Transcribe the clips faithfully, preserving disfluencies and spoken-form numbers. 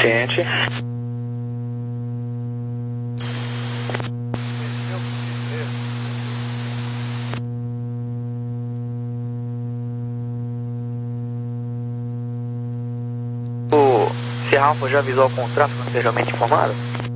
Ciente. O Sierra Alpha já avisou com o tráfego anteriormente informado?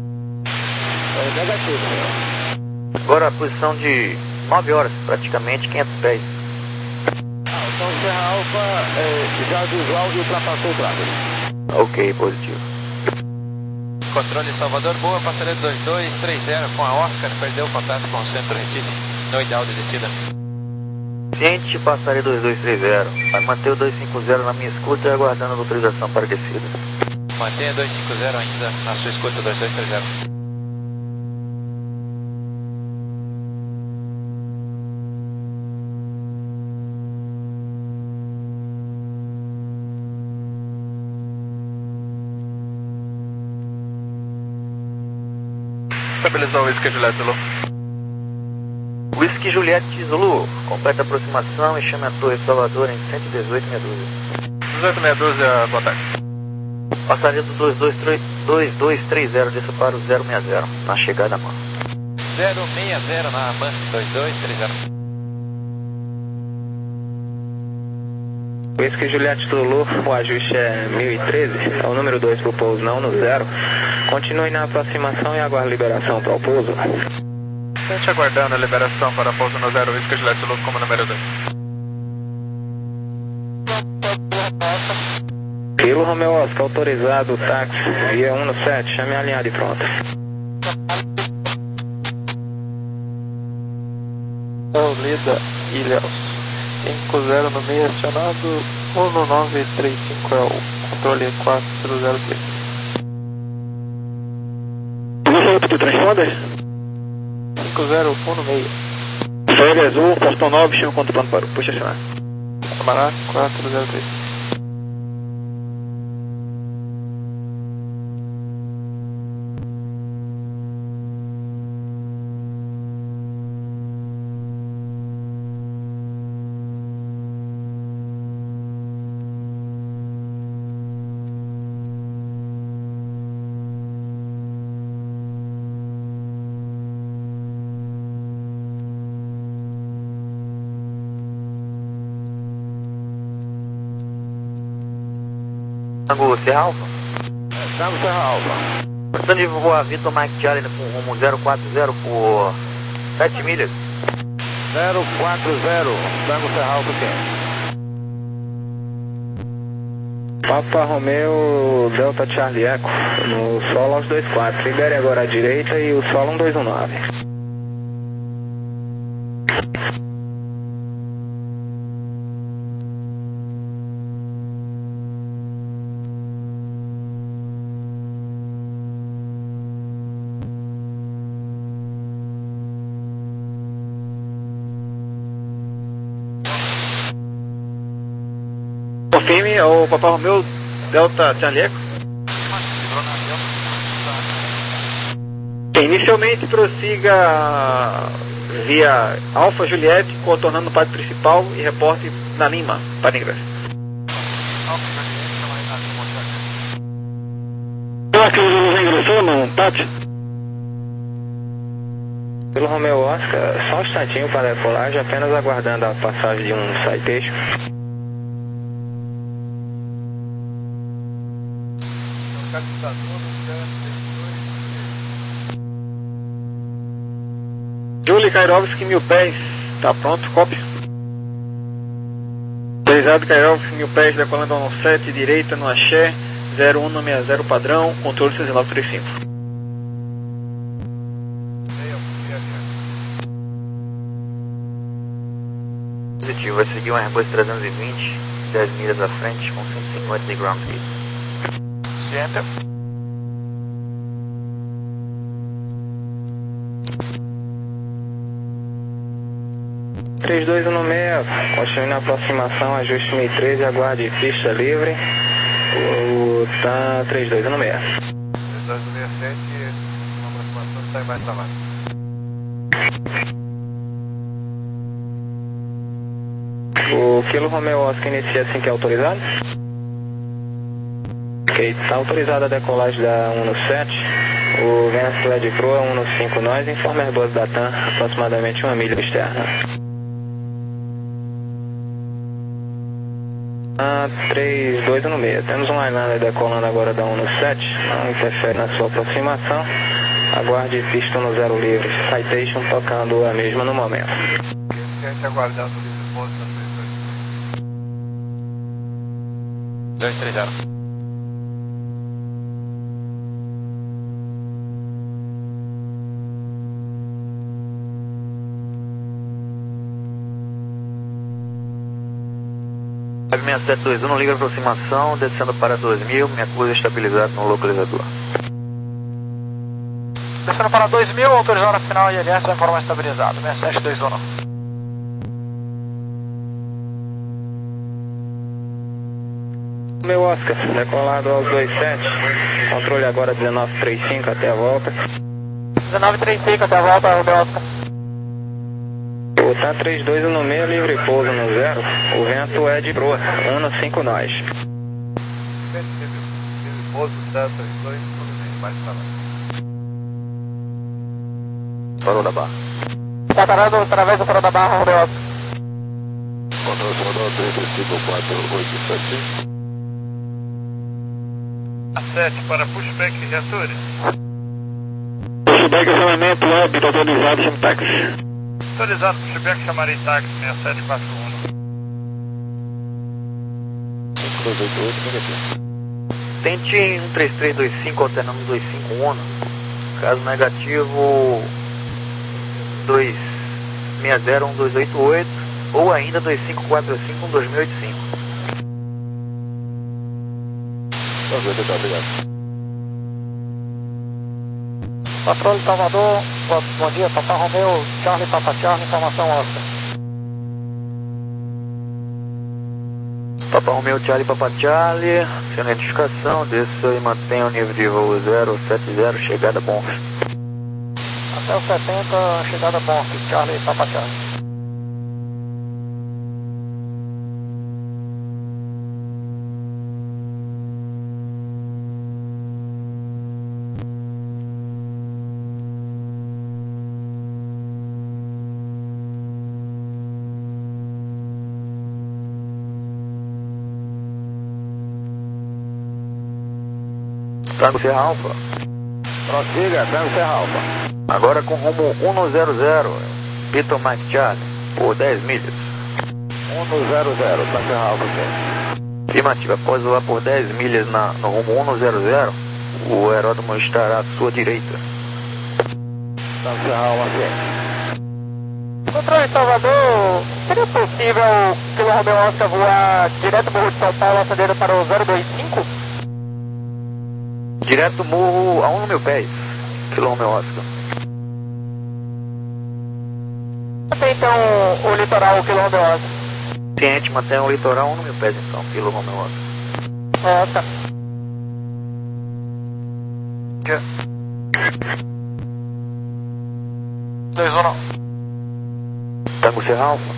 É negativo, meu. Agora a posição de nove horas, praticamente quinhentos pés. Ah, então o Sierra Alpha é, já visual e ultrapassou o tráfego. Ok, positivo. Controle Salvador, boa, passaria dois dois três zero com a Oscar, perdeu o contato com o centro Recife, no ideal de descida. Ciente, passaria dois dois três zero. Vai manter o dois cinco zero na minha escuta e aguardando a autorização para descida. Mantenha dois cinco zero ainda na sua escuta, dois dois três zero. Estabilizou o Whisky Juliette Zulu. Whisky Juliette Zulu, completa aproximação e chame a Torre Salvador em cento e dezoito meia dúzia. dezoito meia dúzia, boa tarde. Passaria do dois dois três zero, desça para o zero seis zero, na chegada à mão. zero seis zero na AMAN, dois dois três zero. Whisky Juliette Zulu, o ajuste é mil e treze, é o número dois para o pouso, não no zero. Continue na aproximação e aguarde liberação para o pouso. Gente aguardando a liberação para pouso no zero, Whisky Juliette Zulu como número dois. Kilo Romeo Oscar, autorizado, táxi, via um no sete, chame a linha de pronta. Lida, Ilhéus, cinco zero no meio acionado, um no nove três cinco é o controle quatro zero três. Outro de transponder? cinco zero um no meio. Férias azul, portão nove, chama quanto plano para o puxa acionar. Camará quatro zero três. Tango Sierra Alpha? É, Tango Sierra Alpha. Passando de voar Vitor Mike Charlie com rumo zero quatro zero por sete milhas. zero quatro zero, Tango Sierra Alpha quem? Papa Romeo Delta Charlie Echo, no solo aos dois quatro. Libere agora à direita e o solo um dois um nove. Confirme o Papa Romeo Delta Charlie Echo. Inicialmente prossiga via Alfa Juliette, contornando o pátio principal e reporte na Lima, para ingresso. Será que o ingressou no pátio? Pelo Romeo Oscar, só um instantinho para a decolagem, apenas aguardando a passagem de um Citation. Julie Kairovski, mil pés, tá pronto, cópia. Autorizado Kairovski, mil pés, decolando ao sete, direita no axé, zero um seis zero padrão, controle seis nove três cinco. Positivo, vai seguir um Airbus trezentos e vinte, dez milhas à frente, com cento e cinquenta de ground speed. Center. três dois um seis, continue na aproximação, ajuste mil e treze, aguarde pista livre. O tá três dois um seis. três dois um seis sete, uma aproximação está embaixo da vaga. O Kilo Romeo Oscar inicia assim que é autorizado. Ok, está autorizada a decolagem da um no sete. O vento é de proa um no cinco nós, informe Airbus da TAM, aproximadamente uma milha externa. Ah, três dois um seis. Temos um Highlander decolando agora da um no sete, não interfere na sua aproximação. Aguarde pista no zero livre, citation tocando a mesma no momento. Gente aguardando o livre pouso da dois três zero. seis sete dois um, liga aproximação, descendo para dois mil, minha coisa estabilizada no localizador. Descendo para dois mil, autorizando a final I L S, vai informar estabilizado, seis sete dois um. Meu Oscar, decolado aos dois sete, controle agora dezenove trinta e cinco até a volta. dezenove trinta e cinco até a volta, meu Oscar. O T A três dois um seis, livre pouso no zero, o vento é de proa, um no cinco nós. Livre pouso da três dois, mais para lá. Parou da barra. Está parando através do farol da barra, meu Oscar. Conosco, rodou três cinco quatro oito sete. A sete para pushback e reatores. Pushback, acionamento, óbito, autorizado, chama táxi. Autorizado pushback, chamarei táxi seis sete quatro um. cinco dois oito oito, negativo. Tente um três três dois cinco, alternando dois cinco um. Caso negativo, dois seis zero um dois oito oito ou ainda dois cinco quatro cinco um dois mil e oitenta e cinco. Obrigado. Patrulha Salvador, bom dia, Papa Romeu, Charlie, Papa Charlie, informação Oscar. Papa Romeu, Charlie, Papa Charlie, sem identificação, desça e mantenha o nível de voo zero sete zero, chegada bom. Até o setenta, chegada bom, Charlie, Papa Charlie. Tango Serra Alfa. Prossiga, Tango Serra Alfa. Agora com rumo um no zero zero, Vitor Mike Charlie, por dez milhas. um no zero zero, Tango Serra Alfa. Afirmativa, após voar por dez milhas na, no rumo um no zero zero, o aeródromo estará à sua direita. Tango Serra Alfa. Controle Salvador, seria possível pelo Romeu Oscar voar direto do Morro de São Paulo, acendendo para o zero dois cinco? Direto morro a um mil pés, pelo Romeu Oscar. Mantém então o litoral pelo Romeu Oscar. Ciente, mantenha o litoral a um mil pés então, pelo Romeu Oscar. Oscar. dois um. Tango Serra Alfa.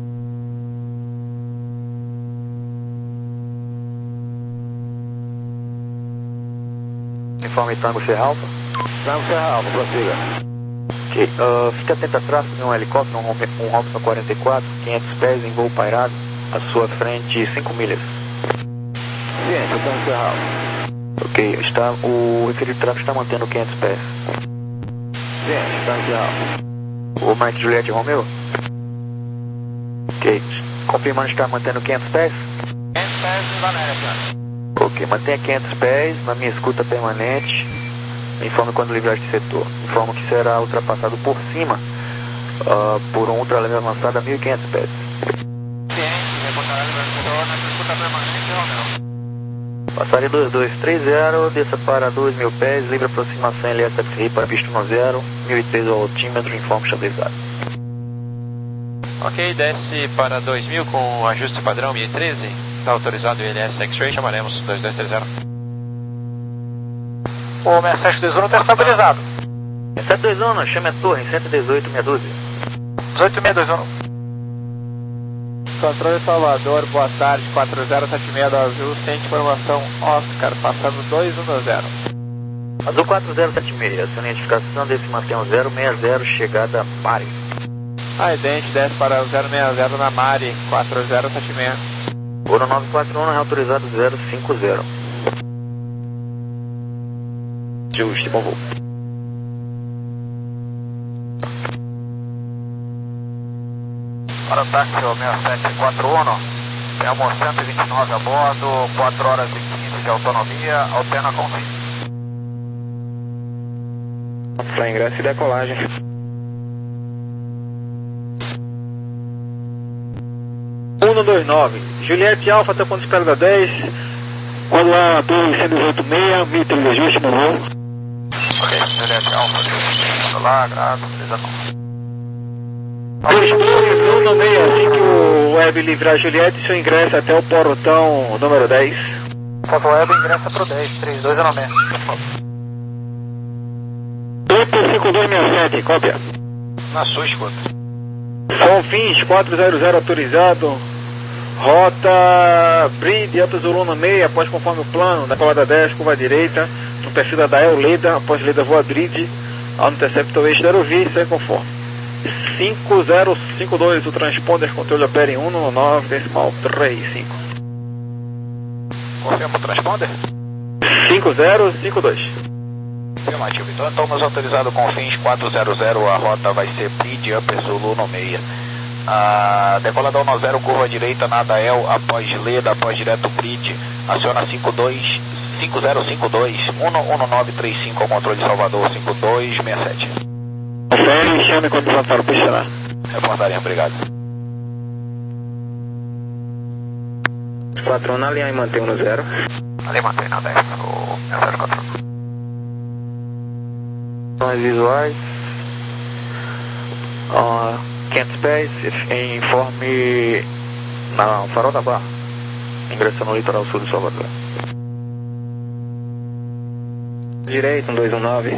Informe Tango Serra Alfa. Tango Serra Alfa, prossiga. Ok, uh, fique atento a tráfego de um helicóptero, um, um Robson quarenta e quatro, quinhentos pés em voo pairado, à sua frente cinco milhas. Ciente, Tango Serra Alfa. Ok, está, o referido tráfego está mantendo quinhentos pés. Ciente, Tango Serra Alfa. O Mike Juliette Romeu? Ok, confirmando que está mantendo quinhentos pés? quinhentos pés em América. Ok, mantenha quinhentos pés na minha escuta permanente. Informe quando livrar este setor. Informo que será ultrapassado por cima uh, por um ultraleve avançado a mil e quinhentos pés. Ciente, reportará livrar o setor na escuta permanente, Romeu. Passarei dois dois três zero, desça para dois mil pés, livre aproximação L S F R I para pista no zero, mil e três ao altímetro, informe estabilizado. Ok, desce para dois mil com ajuste padrão mil e treze. Está autorizado o I L S X-Ray, chamaremos dois dois três zero. O seis sete dois um está estabilizado. sete dois um, chame a torre, cento e dezoito, meia dúzia. dezoito seis dois um. Controle Salvador, boa tarde, quatro zero sete seis do Azul, sem informação, Oscar, passando dois um zero. Azul quatro zero sete seis, sua identificação desse mantém zero seis zero, chegada Mari. A idente desce para o zero seis zero na Mari, quatro zero sete seis. Ouro nove quatro um, autorizado zero cinco zero. Justo, bom voo. Para o táxi seis sete quatro um, temos cento e vinte e nove a bordo, quatro horas e quinze de autonomia, alterna com fim. Para ingresso e decolagem. um dois nove, Juliette Alfa, até ponto de espera da dez, quando a dois cento e dezoito seis, mítero de ajuste no voo. Ok, Juliette Alfa, vamos lá, grado, beleza não. dois dois um seis, assim que o web livrar Juliette, seu ingresso até o portão número dez. Foto web ingressa pro dez, três dois zero seis. oito cinco dois seis sete, cópia. Na sua escuta. Confins quatro zero zero autorizado. Rota Bridge, Alto Zulu seis, após conforme o plano, da colada dez, curva direita, no perfil da Dael Leda, após Leda voa Bridge, ao interceptor eixo da Aerovi, sem conforme. cinco zero cinco dois, o transponder, controle opera em um nove decimal três cinco. Confirma o transponder? cinco zero cinco dois. Afirmativo, então estamos autorizados com fins quatro zero zero, a rota vai ser Bridge, Upper Zulu seis. A decolador nove zero, curva direita na Dael, após Leda, após direto Bridge, aciona cinco dois, cinco zero cinco dois, um um nove três cinco ao controle de Salvador, cinco dois seis sete. Confere e chame quando o para posicionar. Reportaria, obrigado. quatro um na linha e mantém no zero. Ali mantém na dez, o seis zero quatro. Sons visuais. Uh, quinhentos pés, informe na farol da Barra, ingressando no litoral sul de Salvador. Direito, um dois um nove.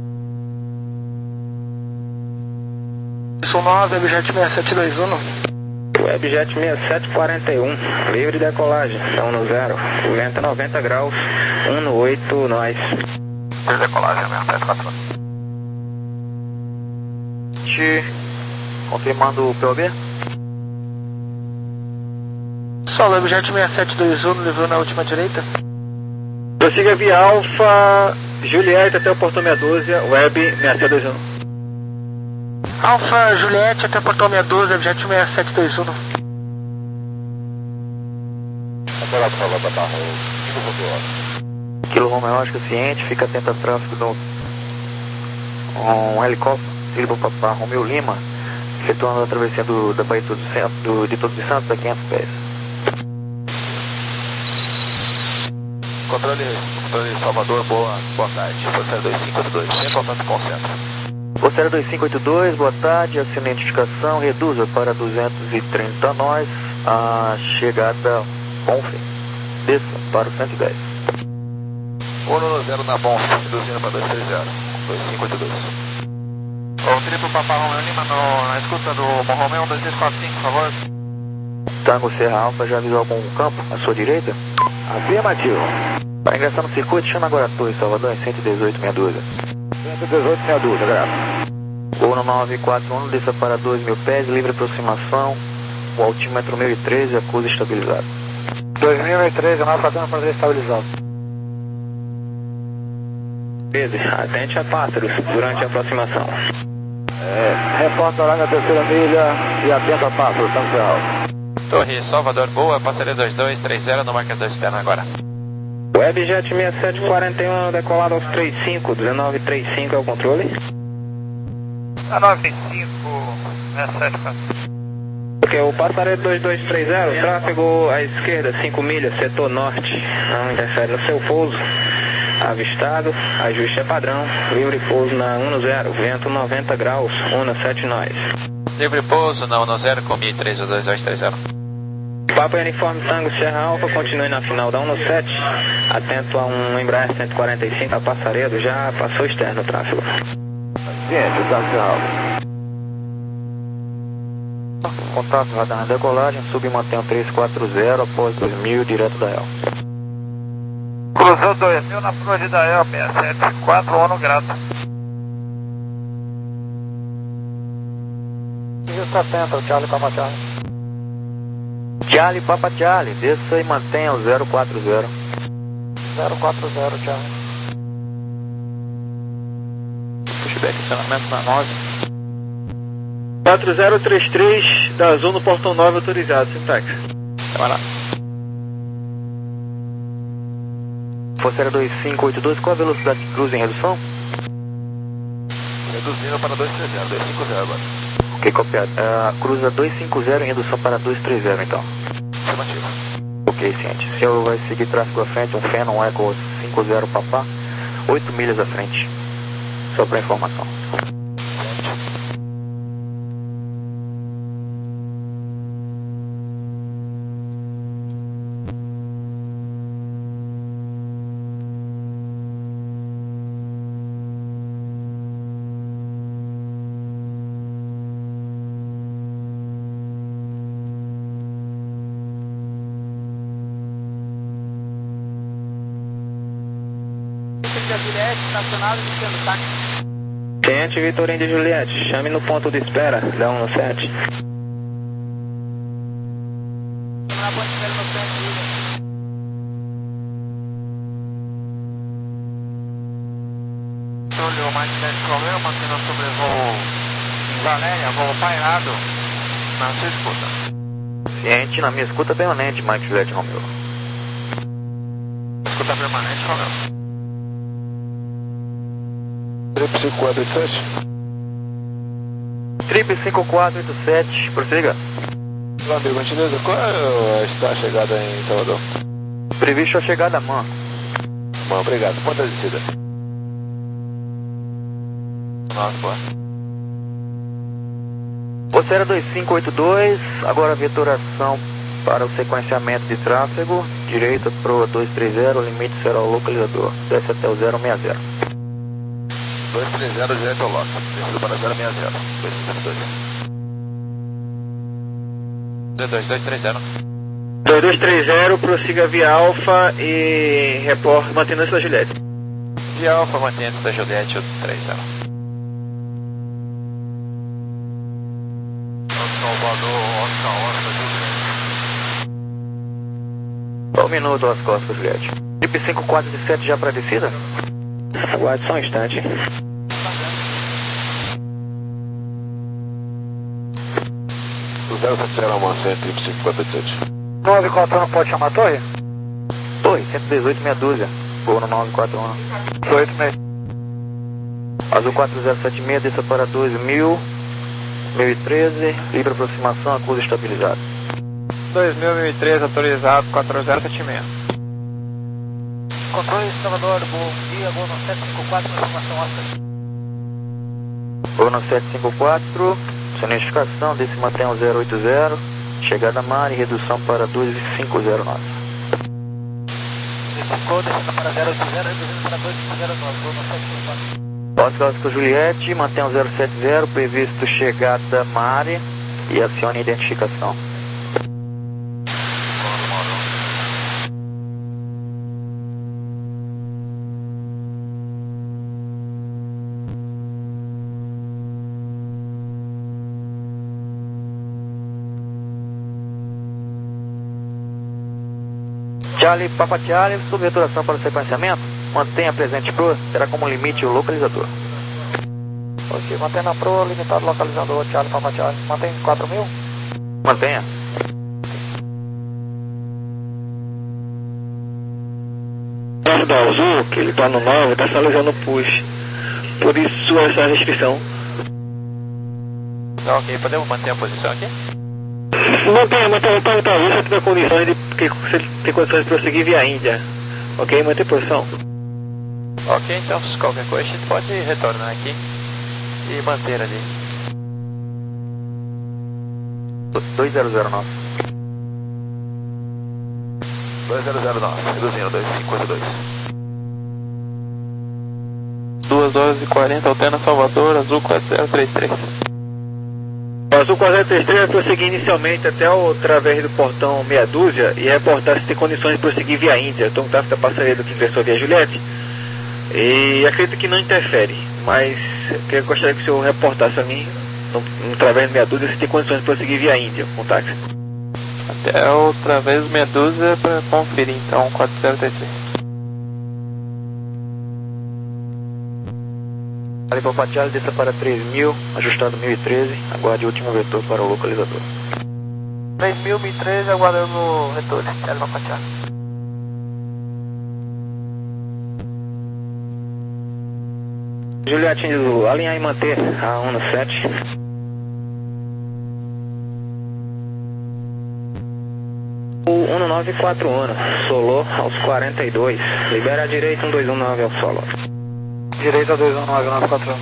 São nove, Webjet seis sete dois um. Webjet seis sete quatro um, livre de decolagem, então no zero, vento noventa graus, um no oito, nós. Decolagem, seis sete quatro um. Confirmando o P O B. Solo, Webjet seis sete dois um, levou na última direita. Prossiga via Alfa, Juliette até o portão meia dúzia, Web seis sete dois um. Alfa, Juliette até o portão meia dúzia, Webjet seis sete dois um. Kilo Romeo, acho que ciente, fica atento a tráfego do um helicóptero, Silva Papá Romeu Lima, efetuando a travessia do, da Baía do, do, de Todos os Santos a quinhentos pés. Controle, controle Salvador, boa, boa tarde. Você dois cinco oito dois, sem contato com o centro. Você dois cinco oito dois, boa tarde, assina a identificação, reduza para duzentos e trinta nós, a chegada Bonfim, desça para o cento e dez. um zero na Bonfim, reduzindo para dois três zero, dois cinco oito dois. O triplo Papá Romeu Lima no, na escuta do Bom Romeu, dois três quatro cinco, por favor. Tango Serra Alfa, já avisou algum campo à sua direita? Afirmativo. Para ingressar no circuito, chama agora a Torre Salvador em cento e dezoito meia dúzia. cento e dezoito meia dúzia, graças. um nove quatro um, desça para dois mil pés, livre aproximação, o altímetro mil e treze, acusa estabilizado. dois mil e treze, nós fazendo para estabilizado. treze, atente a pássaros durante a aproximação. É, reporta horário na terceira milha e atenta a pássaros, Tango Serra Alfa. Torre Salvador, boa, passaria dois dois três zero no marcador externo agora. Webjet seis sete quatro um, decolado aos trinta e cinco, dezenove trinta e cinco é o controle. dezenove trinta e cinco, seis sete quatro. Porque o passaredo dois dois três zero, tráfego à esquerda, cinco milhas, setor norte, não interfere no seu pouso. Avistado, ajuste é padrão, livre pouso na um zero, vento noventa graus, um sete nós. Livre pouso na um zero com mil e treze, dois dois três zero. Papo Uniforme Tango Serra Alfa, continue na final da um sete, atento a um Embraer cento e quarenta e cinco, a passaredo, já passou externo o tráfego. Ciente, Tango Serra Alfa. Contato, radar na decolagem, sub mantenha três quatro zero após dois mil, direto da E L. Cruzou dois mil na proa de da E L, seis sete quatro, ONU grato. mil e setenta, Charlie Papa Charlie. Charlie Papa Charlie, desça e mantenha o zero quatro zero. zero quatro zero, Charlie. Pushback, acionamento na nove. quatro zero três três da Azul no portão nove autorizado, sintaxe. Vai lá. Forceira dois cinco oito dois, qual a velocidade de cruze em redução? Reduzindo para dois três zero, dois cinco zero agora. Ok, copiado. Uh, cruza dois cinco zero em redução para dois três zero então. Afirmativo. Ok, ciente. O senhor vai seguir tráfego à frente, um Phenom um Echo cinco zero Papá, oito milhas à frente. Só para informação. Juliette, estacionado descendo táxi. Ciente, Vitorino de Juliette, chame no ponto de espera, dá um no sete. Estamos na ponte de espera no centro, Olhou mais de dez Romeo, mantendo o sobrevoo Valéria, voo pairado na sua escuta. Ciente, na minha escuta permanente, Mike Juliette Romeo. Escuta permanente, Romeo. Trip cinco quatro oito sete. Trip cinco quatro oito sete, prossiga. Olá, amigo, gentileza, qual é a chegada em Salvador? Previsto a chegada a Man. Bom, obrigado. Ponta de descida. Nossa, boa. Forceira dois cinco oito dois, agora vetoração para o sequenciamento de tráfego. Direita pro dois três zero, limite será o localizador. Desce até o zero seis zero. dois três zero, direto ao lote. Descido para zero seis zero. dois cinco dois. dois dois dois três zero. dois dois três zero, prossiga via Alfa e reporte mantenência da Juliette. Via Alfa, mantenha-se da Juliette, o três zero. Salvador, Oscar, Oscar, Juliette. Um minuto às costas, Juliette. Trip cinco quatro sete já para descida? Aguarde só um instante. O zero sete zero Almacém, Trip cinco quatro oito sete. nove quatro um, pode chamar a torre? Torre, cento e dezoito, meia dúzia. Voo no nove quatro um. oito seis. Azul quatro zero sete seis, desça para dois mil, mil e treze, livre aproximação, acusa estabilizado. dois mil, mil e treze, autorizado, quatro zero sete seis. Controle de Salvador, bom dia, voo no sete cinco quatro, informação Oscar. Voo no sete cinco quatro, sua identificação, desce e mantém o zero oito zero, chegada a mar e redução para dois cinco zero nove. Ficou descendo para zero oito zero, reduzindo para dois cinco zero nove, voo no sete cinco quatro. Oscar Oscar Juliette, mantém o zero sete zero, previsto chegada a mar e acione a identificação. Charlie, Papa Charlie, sob returação para o sequenciamento, mantenha presente proa, terá como limite o localizador. Ok, mantém na proa, limitado localizador, Charlie, Papa Charlie. Mantém quatro mil? Mantenha. O da Azul, que ele tá no nove, tá sinalizando push. Por isso essa restrição. Tá ok, podemos manter a posição aqui? Mantenha, mantenha o tal talvez se tiver condições de, que, se ele tem condições de prosseguir via Índia. Ok, manter posição. Ok, então qualquer coisa a gente pode retornar aqui e manter ali. dois zero zero nove. dois zero zero nove, reduzindo, dois cinco oito dois. duas horas e quarenta, Altena Salvador, Azul quatro zero três três. O Azul quatro zero três três vai prosseguir inicialmente até o través do portão meia dúzia e reportar se tem condições de prosseguir via Índia. Estou com tráfego da passageira do que ingressou via Juliette e acredito que não interfere, mas eu gostaria que o senhor reportasse a mim no, no través do meia dúzia se tem condições de prosseguir via Índia com táxi. Até o través do meia dúzia para conferir então quatro zero três três. Ali para Patiale, desça para três mil, ajustado mil e treze, aguarde o último vetor para o localizador. três mil, mil e treze, aguardando o retorno, Ali para Patiale. Juliette Zulu, alinhar e manter a um no sete. O um nove quatro Uno, solo aos quarenta e dois, libera a direita um dois um nove ao solo. Direita dois um nove nove quatro um.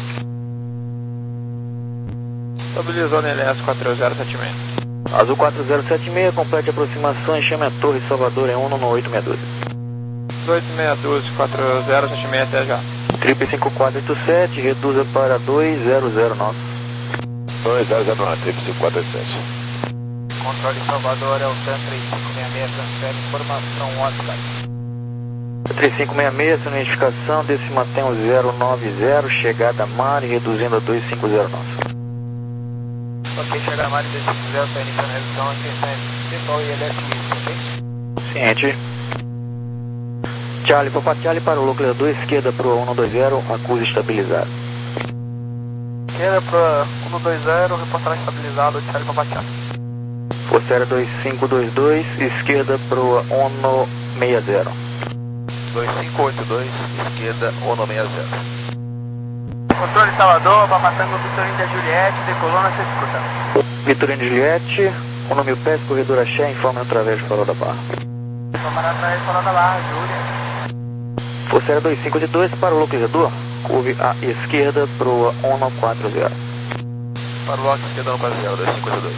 Estabilizou no L S quatro zero sete seis. Azul quatro zero sete seis, complete a aproximação e chame a Torre Salvador em um no oito seis dois. oito seis dois, quatro zero sete seis até já. Trip cinco quatro oito sete, reduza para dois zero zero nove. dois zero zero nove, trip cinco quatro oito sete. Controle Salvador é o T três cinco seis seis, transfere informação Oscar. três cinco seis seis, sua identificação, desse mantém o zero nove zero, chegada a mar e reduzindo a dois cinco zero nove. Ok, chegada a mar e dois cinco zero, está iniciando a redução, atenção principal e L S I, ok? Ciente. Charlie para Patiale para o localizador, esquerda para o um dois zero, acusa estabilizado. Esquerda para um dois zero, reportagem estabilizado, Charlie para Patiale. Força Aérea dois cinco dois dois, esquerda para o um seis zero. dois cinco oito dois, esquerda, um seis zero. Controle Salvador, Papatango, Vitorino da Juliette, decolou na sua escuta. Vitorino de Juliette, um mil pés, corredor Axé, informe através do farol da barra. Tomara atrás do farol da barra, Juliette. Força Aérea dois cinco dois para o localizador, curve à esquerda para o um quatro zero. Para o lock, esquerda, um quatro zero, dois cinco oito dois.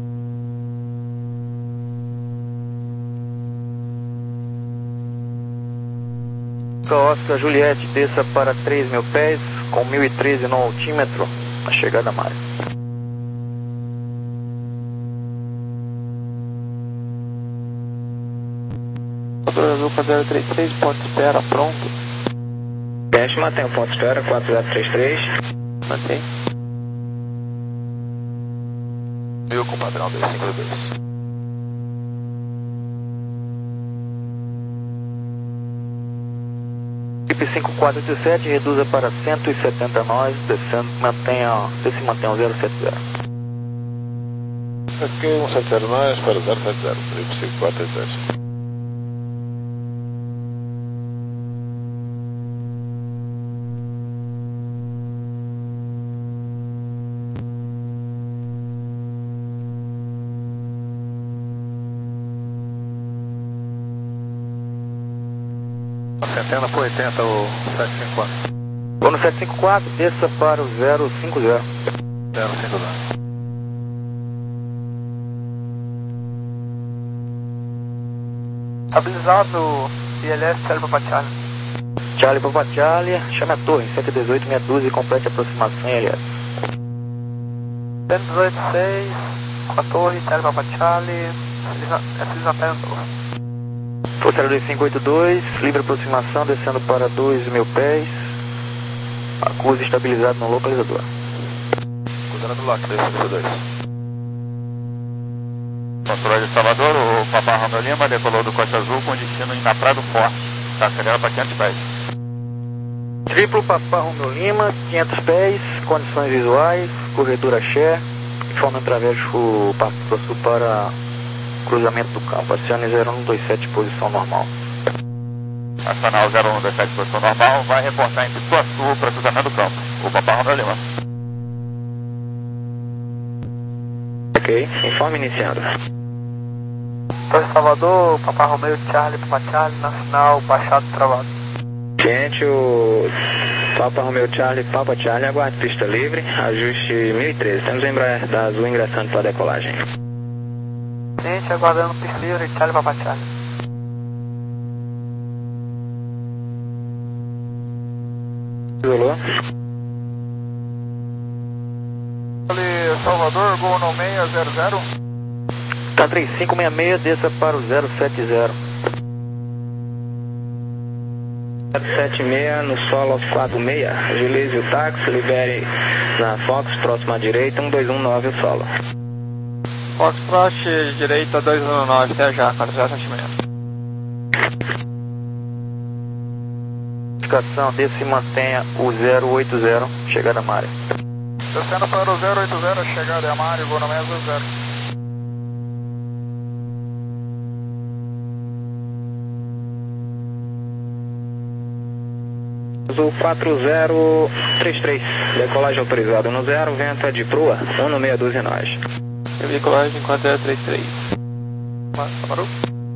Oscar Juliette, desça para três mil pés, com mil e treze no altímetro, na chegada a mar. Controle Azul quatro zero três três, ponto de espera, pronto. Teste, mantém o ponto de espera, quatro zero três três. Mantém. Mil com padrão, dois cinco dois. Trip cinco quatro oito sete, reduza para cento e setenta nós, descendo, mantenha, desce mantém o zero sete zero. Ok, um sete zero nove para zero sete zero, trip cinco quatro oito sete. Centena por oitenta, o sete cinco quatro. Vou no sete cinco quatro, desça para o zero cinco zero. zero cinco zero. Estabilizado, I L S, Charlie para Patiale. Charlie para Patiale, chame a torre, sete um oito meia dúzia e complete a aproximação em L S. cento e dezoito seis, com a torre, Charlie para Patiale, Feliz Natal em torre. Força Aérea dois cinco oito dois, livre aproximação, descendo para dois mil pés, acusa estabilizado no localizador. Cruzando do lock, dois cinco dois. Controle de Salvador, o Papa Romeu Lima decolou do Costa Azul com destino na Praia do Forte. Está acelera para quinhentos pés. Triplo Papa Romeu Lima, quinhentos pés, condições visuais, corredor Axé, informe através do Parque do Sul para cruzamento do campo, acione zero um dois sete, posição normal. Nacional zero um dois sete, posição normal, vai reportar em Pituaçu para cruzamento do campo. O Papa Romeu Lima. Ok, informe iniciando. Torre Salvador, Papa Romeo, Charlie para Patiale, nacional, baixado, travado. Ciente, o Papa Romeo Charlie, Papa Charlie, aguarde pista livre, ajuste mil e treze. Temos o Embraer da Azul ingressando para a decolagem. Ciente, aguardando pista livre, Charlie para Patiale. Zulu. Ali, Salvador, Gol no seis zero zero. Tá três cinco seis seis, desça para o zero sete zero. zero sete seis no solo quatro seis. Agilize o táxi, libere na Fox, próxima à direita, um dois um nove o solo. Foxtrot, direita dois um nove, até já, quatro zero sete seis. Indicação, desça e mantenha o zero oito zero, chegada a Mari. Descendo para o zero oito zero, chegada a Mari, Gol no seis zero. Azul quatro zero três três, decolagem autorizada no zero, vento é de proa, um no seis doze nós. Decolagem quatro zero três três. Parou?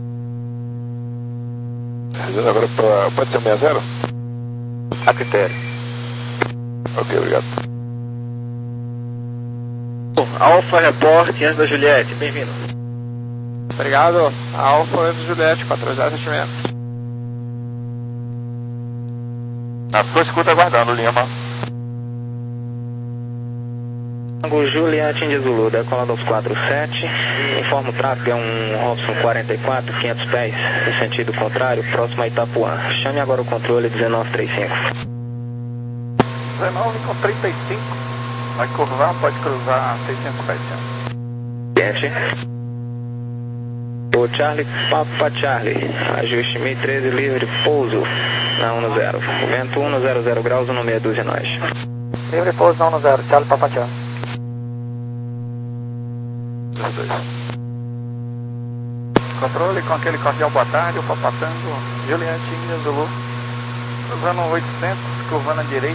Agora pra, pode ser um seis zero? A critério. Ok, obrigado. Alfa Reporte, antes da Juliette, bem-vindo. Obrigado. Alfa antes da Juliette, quatro zero sete seis. Na sua escuta aguardando, Lima. Tango Juliette de Zulu, decolado aos quatro sete, informa o tráfego, é um Robson quarenta e quatro, quinhentos pés, no sentido contrário, próximo a Itapuã. Chame agora o controle dezenove trinta e cinco. dezenove com trinta e cinco. Vai curvar, pode cruzar seiscentos pés. Gente. O Charlie, Papa Charlie, ajuste mil e treze, livre, pouso na um no zero. Vento um no zero zero graus, um no seis doze nós. Livre pouso na um no zero, Charlie Papa Charlie. Controle com aquele cordial boa tarde, o Papatango, Juliette India Zulu. Cruzando oitocentos, curvando à direita.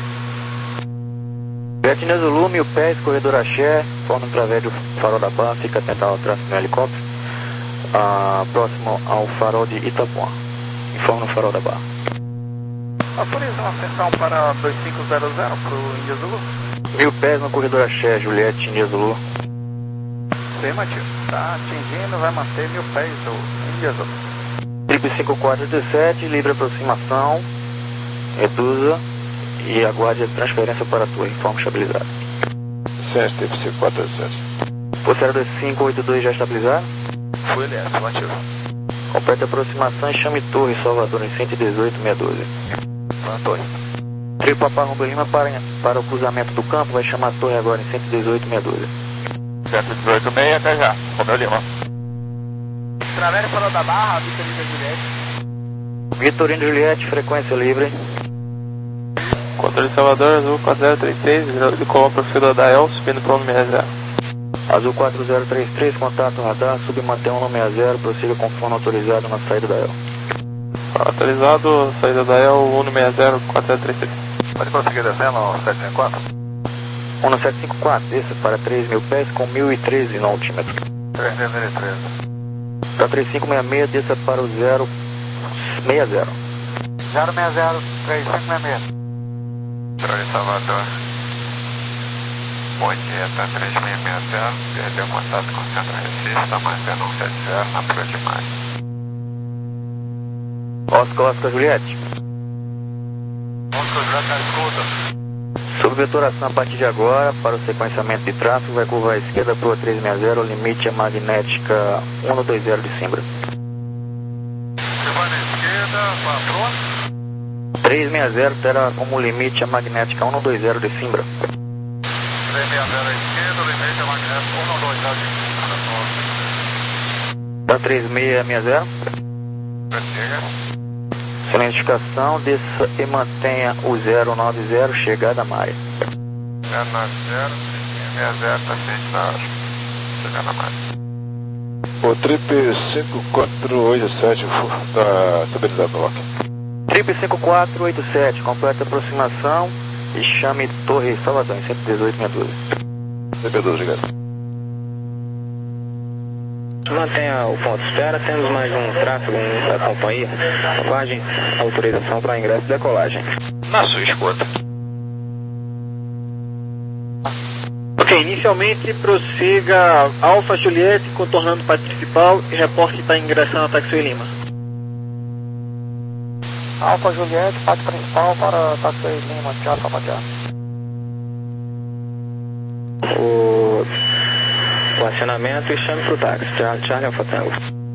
Juliette Zulu, mil pés, corredor Axé, forma através do farol da Barra, fica atento ao tráfego no helicóptero. Ah, próximo ao farol de Itapuã. Informa no farol da Barra. Autoriza uma ascensão para dois cinco zero zero para o India Zulu. Mil pés no corredor Axé, Juliette India Zulu. Afirmativo. Está atingindo, vai manter mil pés o India Zulu. Trip cinco quatro oito sete, livre aproximação, reduza e aguarde a transferência para a torre, informa estabilizado. Ciência, Trip cinco quatro oito sete. Posto dois cinco oito dois já estabilizado? Foi L S, afirmativo. Complete a aproximação e chame torre Salvador em cento e dezoito seis doze. Torre. Trio Papá Rombo Lima para, para o cruzamento do campo, vai chamar a torre agora em cento e dezoito seis doze. cento e dezoito seis, até já. Romeu Lima. Travere falou da Barra, Vitorino Juliette. Vitorino Juliette, frequência livre. Controle Salvador, Azul quatro zero três três, decolou para o fila da El, subindo para o seis zero. Azul quatro zero três três, contato radar, submantém um no seis zero, prossiga com fone autorizado na saída da El. Autorizado, saída da El, um no seis zero, quatro zero três três. Pode conseguir descendo no sete cinco quatro? um no sete cinco quatro, desça para três mil pés com mil e treze no altímetro. três mil e treze. Para três cinco seis seis, desça para o zero seis zero. zero seis zero, três cinco seis seis. Controle Salvador. Bom dia, tá três seis seis zero, perdeu contato com o centro Recife, tá mantendo um sete zero na Proa de Maio. Oscar, Oscar Juliette. Oscar Juliette na escuta. Sob vetoração a partir de agora, para o sequenciamento de tráfego, vai curvar à esquerda para o três seis zero, limite a magnética um no dois zero de Simbra. Curva na esquerda, para a Proa. três seis zero terá como limite a magnética um no dois zero de Simbra. três seis zero à esquerda, limite a magnética um no dois zero de Simbra. Para três seis seis zero. Prossiga. Excelente indicação, desça e mantenha o zero nove zero, chegada a Maia. zero nove zero, seis zero, tá ciente da chegada a Maia. O Trip cinco quatro oito sete está estabilizado no lock. Trip cinco quatro oito sete, completa a aproximação e chame Torre Salvador em cento e dezoito seis doze. C P doze, obrigado. Mantenha o ponto de espera, temos mais um tráfego da companhia. Aguarde autorização para ingresso e decolagem. Na sua escuta. Ok, inicialmente prossiga Alfa Juliette, contornando o pátio principal e reporte que está ingressando a Taxi Lima. Alfa Juliette, pátio principal para Taxi Lima, Charlie Papa Charlie. o, o acionamento e chame para o táxi. Charlie Alpha Tango.